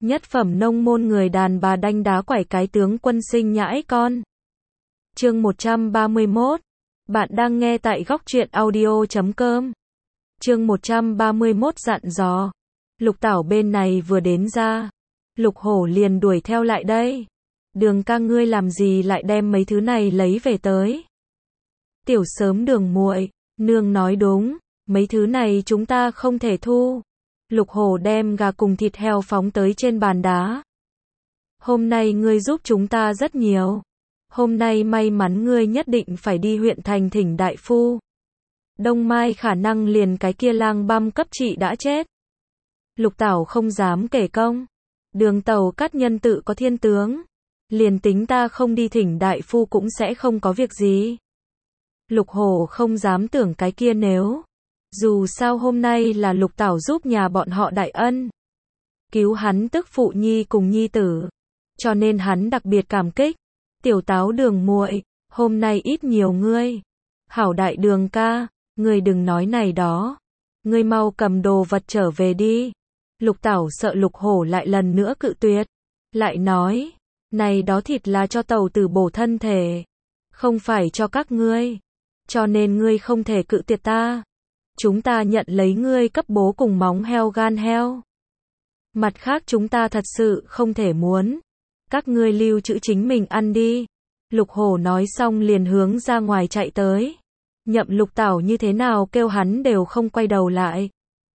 Nhất phẩm nông môn người đàn bà đanh đá quẩy cái tướng quân sinh nhãi con. Chương 131. Bạn đang nghe tại góc truyện audio.com. Chương 131 dặn dò. Lục Tảo bên này vừa đến ra, Lục Hổ liền đuổi theo lại đây. Đường ca ngươi làm gì lại đem mấy thứ này lấy về tới? Tiểu sớm đường muội, nương nói đúng, mấy thứ này chúng ta không thể thu. Lục Hổ đem gà cùng thịt heo phóng tới trên bàn đá. Hôm nay ngươi giúp chúng ta rất nhiều. Hôm nay may mắn ngươi nhất định phải đi huyện thành thỉnh đại phu. Đông mai khả năng liền cái kia lang băm cấp trị đã chết. Lục Tảo không dám kể công. Đường Tàu Cát nhân tự có thiên tướng. Liền tính ta không đi thỉnh đại phu cũng sẽ không có việc gì. Lục Hổ không dám tưởng cái kia nếu. Dù sao hôm nay là Lục Tảo giúp nhà bọn họ đại ân. Cứu hắn tức phụ nhi cùng nhi tử. Cho nên hắn đặc biệt cảm kích. Tiểu Táo đường muội, hôm nay ít nhiều ngươi. Hảo đại đường ca, ngươi đừng nói này đó. Ngươi mau cầm đồ vật trở về đi. Lục Tảo sợ Lục Hổ lại lần nữa cự tuyệt. Lại nói, này đó thịt là cho tàu tử bổ thân thể. Không phải cho các ngươi. Cho nên ngươi không thể cự tuyệt ta. Chúng ta nhận lấy ngươi cấp bố cùng móng heo gan heo. Mặt khác chúng ta thật sự không thể muốn. Các ngươi lưu trữ chính mình ăn đi. Lục Hổ nói xong liền hướng ra ngoài chạy tới. Nhậm Lục Tảo như thế nào kêu hắn đều không quay đầu lại.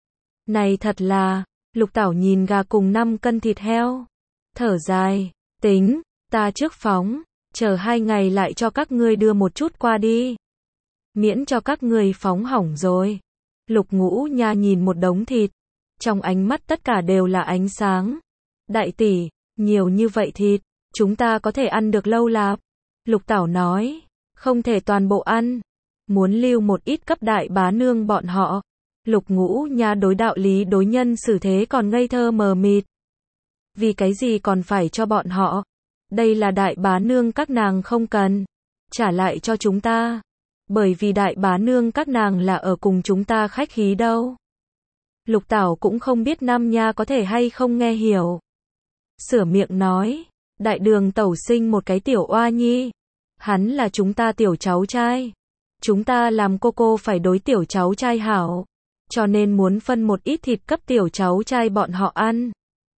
Này thật là, Lục Tảo nhìn gà cùng 5 cân thịt heo. Thở dài, tính, ta trước phóng, chờ 2 ngày lại cho các ngươi đưa một chút qua đi. Miễn cho các ngươi phóng hỏng rồi. Lục Ngũ Nha nhìn một đống thịt. Trong ánh mắt tất cả đều là ánh sáng. Đại tỷ, nhiều như vậy thịt, chúng ta có thể ăn được lâu lạp. Lục Tảo nói, không thể toàn bộ ăn. Muốn lưu một ít cấp đại bá nương bọn họ. Lục Ngũ Nha đối đạo lý đối nhân xử thế còn ngây thơ mờ mịt. Vì cái gì còn phải cho bọn họ? Đây là đại bá nương các nàng không cần. Trả lại cho chúng ta. Bởi vì đại bá nương các nàng là ở cùng chúng ta khách khí đâu. Lục Tảo cũng không biết Nam Nha có thể hay không nghe hiểu. Sửa miệng nói, đại đường tẩu sinh một cái tiểu oa nhi. Hắn là chúng ta tiểu cháu trai. Chúng ta làm cô phải đối tiểu cháu trai hảo. Cho nên muốn phân một ít thịt cấp tiểu cháu trai bọn họ ăn.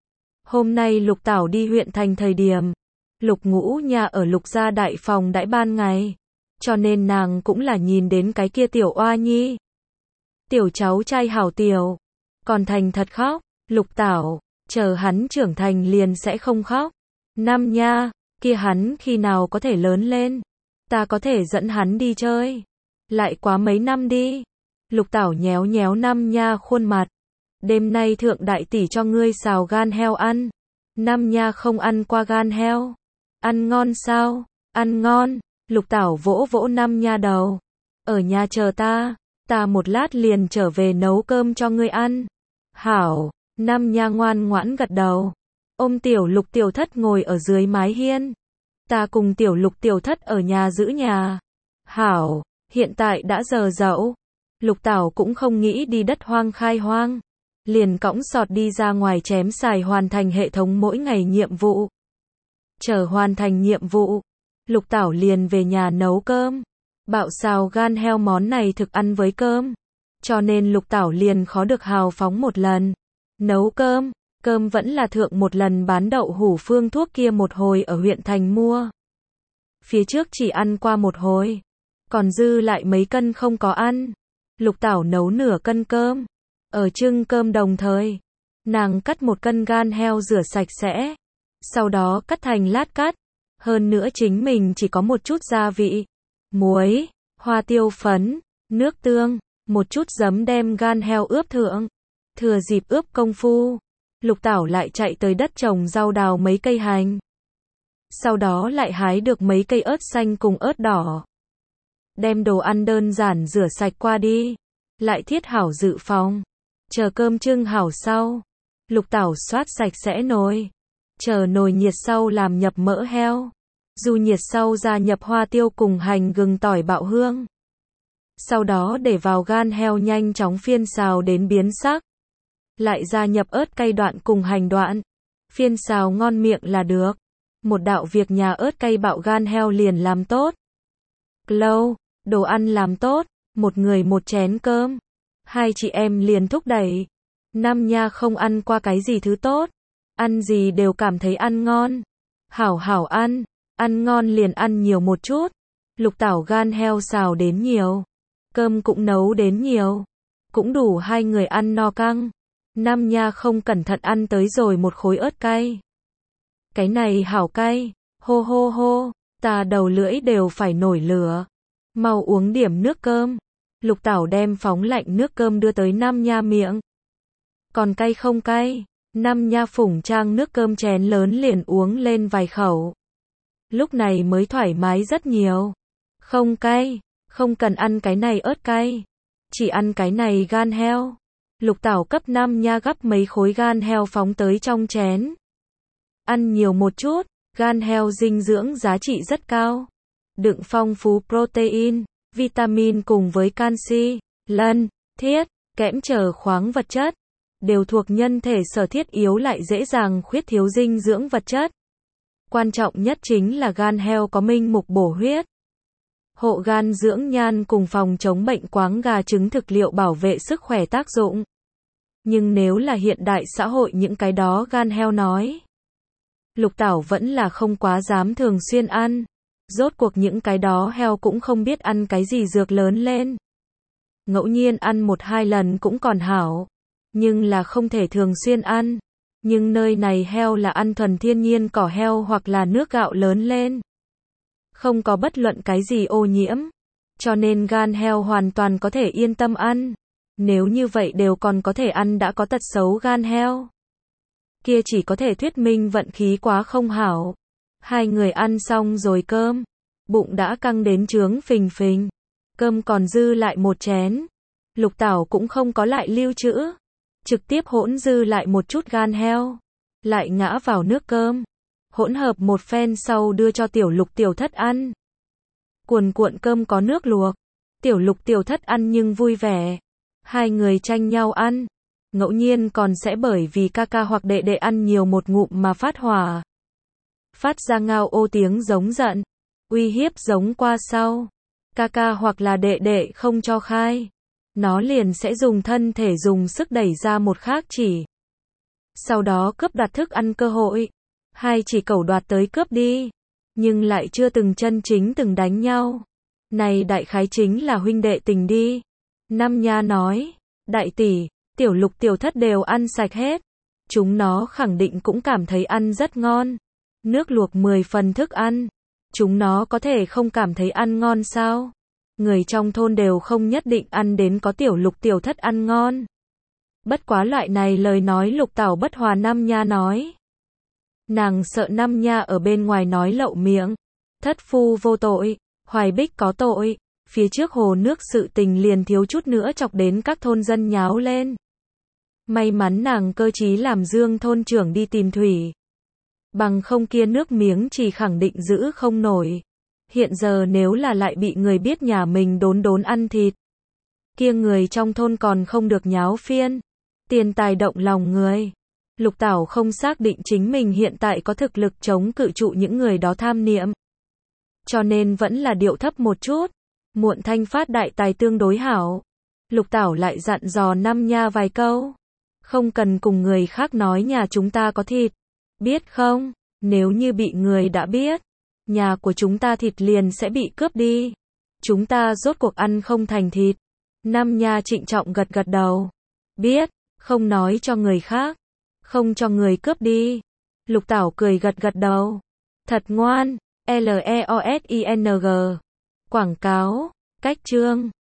Hôm nay Lục Tảo đi huyện thành thời điểm. Lục Ngũ Nha ở Lục gia đại phòng đãi ban ngày. Cho nên nàng cũng là nhìn đến cái kia tiểu oa nhi. Tiểu cháu trai hảo tiểu. Còn thành thật khóc. Lục Tảo, chờ hắn trưởng thành liền sẽ không khóc. Nam Nha, kia hắn khi nào có thể lớn lên. Ta có thể dẫn hắn đi chơi. Lại quá mấy năm đi. Lục Tảo nhéo nhéo Nam Nha khuôn mặt. Đêm nay thượng đại tỷ cho ngươi xào gan heo ăn. Nam Nha không ăn qua gan heo. Ăn ngon sao? Ăn ngon. Lục Tảo vỗ vỗ Nam Nha đầu. Ở nhà chờ ta một lát liền trở về nấu cơm cho ngươi ăn. Hảo, Nam Nha ngoan ngoãn gật đầu. Ôm tiểu Lục tiểu thất ngồi ở dưới mái hiên. Ta cùng tiểu Lục tiểu thất ở nhà giữ nhà. Hảo, hiện tại đã giờ dậu. Lục Tảo cũng không nghĩ đi đất hoang khai hoang. Liền cõng sọt đi ra ngoài chém xài hoàn thành hệ thống mỗi ngày nhiệm vụ. Chờ hoàn thành nhiệm vụ. Lục Tảo liền về nhà nấu cơm. Bạo xào gan heo món này thực ăn với cơm. Cho nên Lục Tảo liền khó được hào phóng một lần. Nấu cơm vẫn là thượng một lần bán đậu hủ phương thuốc kia một hồi ở huyện thành mua. Phía trước chỉ ăn qua một hồi. Còn dư lại mấy cân không có ăn. Lục Tảo nấu nửa cân cơm. Ở trưng cơm đồng thời. Nàng cắt 1 cân gan heo rửa sạch sẽ. Sau đó cắt thành lát cắt. Hơn nữa chính mình chỉ có một chút gia vị. Muối, hoa tiêu phấn, nước tương, một chút giấm đem gan heo ướp thượng. Thừa dịp ướp công phu. Lục Tảo lại chạy tới đất trồng rau đào mấy cây hành. Sau đó lại hái được mấy cây ớt xanh cùng ớt đỏ. Đem đồ ăn đơn giản rửa sạch qua đi. Lại thiết hảo dự phòng. Chờ cơm trưng hảo sau. Lục Tảo xoát sạch sẽ nồi. Chờ nồi nhiệt sau làm nhập mỡ heo. Dù nhiệt sau gia nhập hoa tiêu cùng hành gừng tỏi bạo hương. Sau đó để vào gan heo nhanh chóng phiên xào đến biến sắc. Lại gia nhập ớt cay đoạn cùng hành đoạn. Phiên xào ngon miệng là được. Một đạo việc nhà ớt cay bạo gan heo liền làm tốt. Lâu, đồ ăn làm tốt, một người một chén cơm. Hai chị em liền thúc đẩy. Nam Nha không ăn qua cái gì thứ tốt. Ăn gì đều cảm thấy ăn ngon. Hảo hảo ăn ngon liền ăn nhiều một chút. Lục Tảo gan heo xào đến nhiều. Cơm cũng nấu đến nhiều. Cũng đủ hai người ăn no căng. Nam Nha không cẩn thận ăn tới rồi một khối ớt cay. Cái này hảo cay, hô hô hô, ta đầu lưỡi đều phải nổi lửa. Mau uống điểm nước cơm. Lục Tảo đem phóng lạnh nước cơm đưa tới Nam Nha miệng. Còn cay không cay? Nam Nha phủng trang nước cơm chén lớn liền uống lên vài khẩu. Lúc này mới thoải mái rất nhiều. Không cay, không cần ăn cái này ớt cay. Chỉ ăn cái này gan heo. Lục Tảo cấp Nam Nha gắp mấy khối gan heo phóng tới trong chén. Ăn nhiều một chút, gan heo dinh dưỡng giá trị rất cao. Đựng phong phú protein, vitamin cùng với canxi, lân, thiết, kẽm chờ khoáng vật chất. Đều thuộc nhân thể sở thiết yếu lại dễ dàng khuyết thiếu dinh dưỡng vật chất. Quan trọng nhất chính là gan heo có minh mục bổ huyết. Hộ gan dưỡng nhan cùng phòng chống bệnh quáng gà trứng thực liệu bảo vệ sức khỏe tác dụng. Nhưng nếu là hiện đại xã hội những cái đó gan heo nói. Lục Tảo vẫn là không quá dám thường xuyên ăn. Rốt cuộc những cái đó heo cũng không biết ăn cái gì dược lớn lên. Ngẫu nhiên ăn 1-2 lần cũng còn hảo. Nhưng là không thể thường xuyên ăn. Nhưng nơi này heo là ăn thuần thiên nhiên cỏ heo hoặc là nước gạo lớn lên. Không có bất luận cái gì ô nhiễm. Cho nên gan heo hoàn toàn có thể yên tâm ăn. Nếu như vậy đều còn có thể ăn đã có tật xấu gan heo. Kia chỉ có thể thuyết minh vận khí quá không hảo. Hai người ăn xong rồi cơm. Bụng đã căng đến trướng phình phình. Cơm còn dư lại một chén. Lục Tảo cũng không có lại lưu trữ. Trực tiếp hỗn dư lại một chút gan heo. Lại ngã vào nước cơm. Hỗn hợp một phen sau đưa cho Tiểu Lục Tiểu Thất ăn. Cuồn cuộn cơm có nước luộc. Tiểu Lục Tiểu Thất ăn nhưng vui vẻ. Hai người tranh nhau ăn. Ngẫu nhiên còn sẽ bởi vì ca ca hoặc đệ đệ ăn nhiều một ngụm mà phát hỏa. Phát ra ngao ô tiếng giống giận. Uy hiếp giống qua sau. Ca ca hoặc là đệ đệ không cho khai. Nó liền sẽ dùng thân thể dùng sức đẩy ra một khác chỉ. Sau đó cướp đoạt thức ăn cơ hội. Hai chỉ cẩu đoạt tới cướp đi. Nhưng lại chưa từng chân chính từng đánh nhau. Này đại khái chính là huynh đệ tình đi. Nam Nha nói. Đại tỷ, Tiểu Lục Tiểu Thất đều ăn sạch hết. Chúng nó khẳng định cũng cảm thấy ăn rất ngon. Nước luộc 10 phần thức ăn. Chúng nó có thể không cảm thấy ăn ngon sao? Người trong thôn đều không nhất định ăn đến có Tiểu Lục Tiểu Thất ăn ngon. Bất quá loại này lời nói Lục Tảo bất hòa Nam Nha nói. Nàng sợ Nam Nha ở bên ngoài nói lậu miệng. Thất phu vô tội, Hoài Bích có tội. Phía trước hồ nước sự tình liền thiếu chút nữa chọc đến các thôn dân nháo lên. May mắn nàng cơ trí làm Dương thôn trưởng đi tìm thủy. Bằng không kia nước miếng chỉ khẳng định giữ không nổi. Hiện giờ nếu là lại bị người biết nhà mình đốn ăn thịt. Kia người trong thôn còn không được nháo phiên. Tiền tài động lòng người. Lục Tảo không xác định chính mình hiện tại có thực lực chống cự trụ những người đó tham niệm. Cho nên vẫn là điệu thấp một chút. Muộn thanh phát đại tài tương đối hảo. Lục Tảo lại dặn dò Nam Nha vài câu. Không cần cùng người khác nói nhà chúng ta có thịt. Biết không? Nếu như bị người đã biết. Nhà của chúng ta thịt liền sẽ bị cướp đi. Chúng ta rốt cuộc ăn không thành thịt. Nam Nha trịnh trọng gật gật đầu. Biết, không nói cho người khác. Không cho người cướp đi. Lục Tảo cười gật gật đầu. Thật ngoan. LEOSING. Quảng cáo. Cách chương.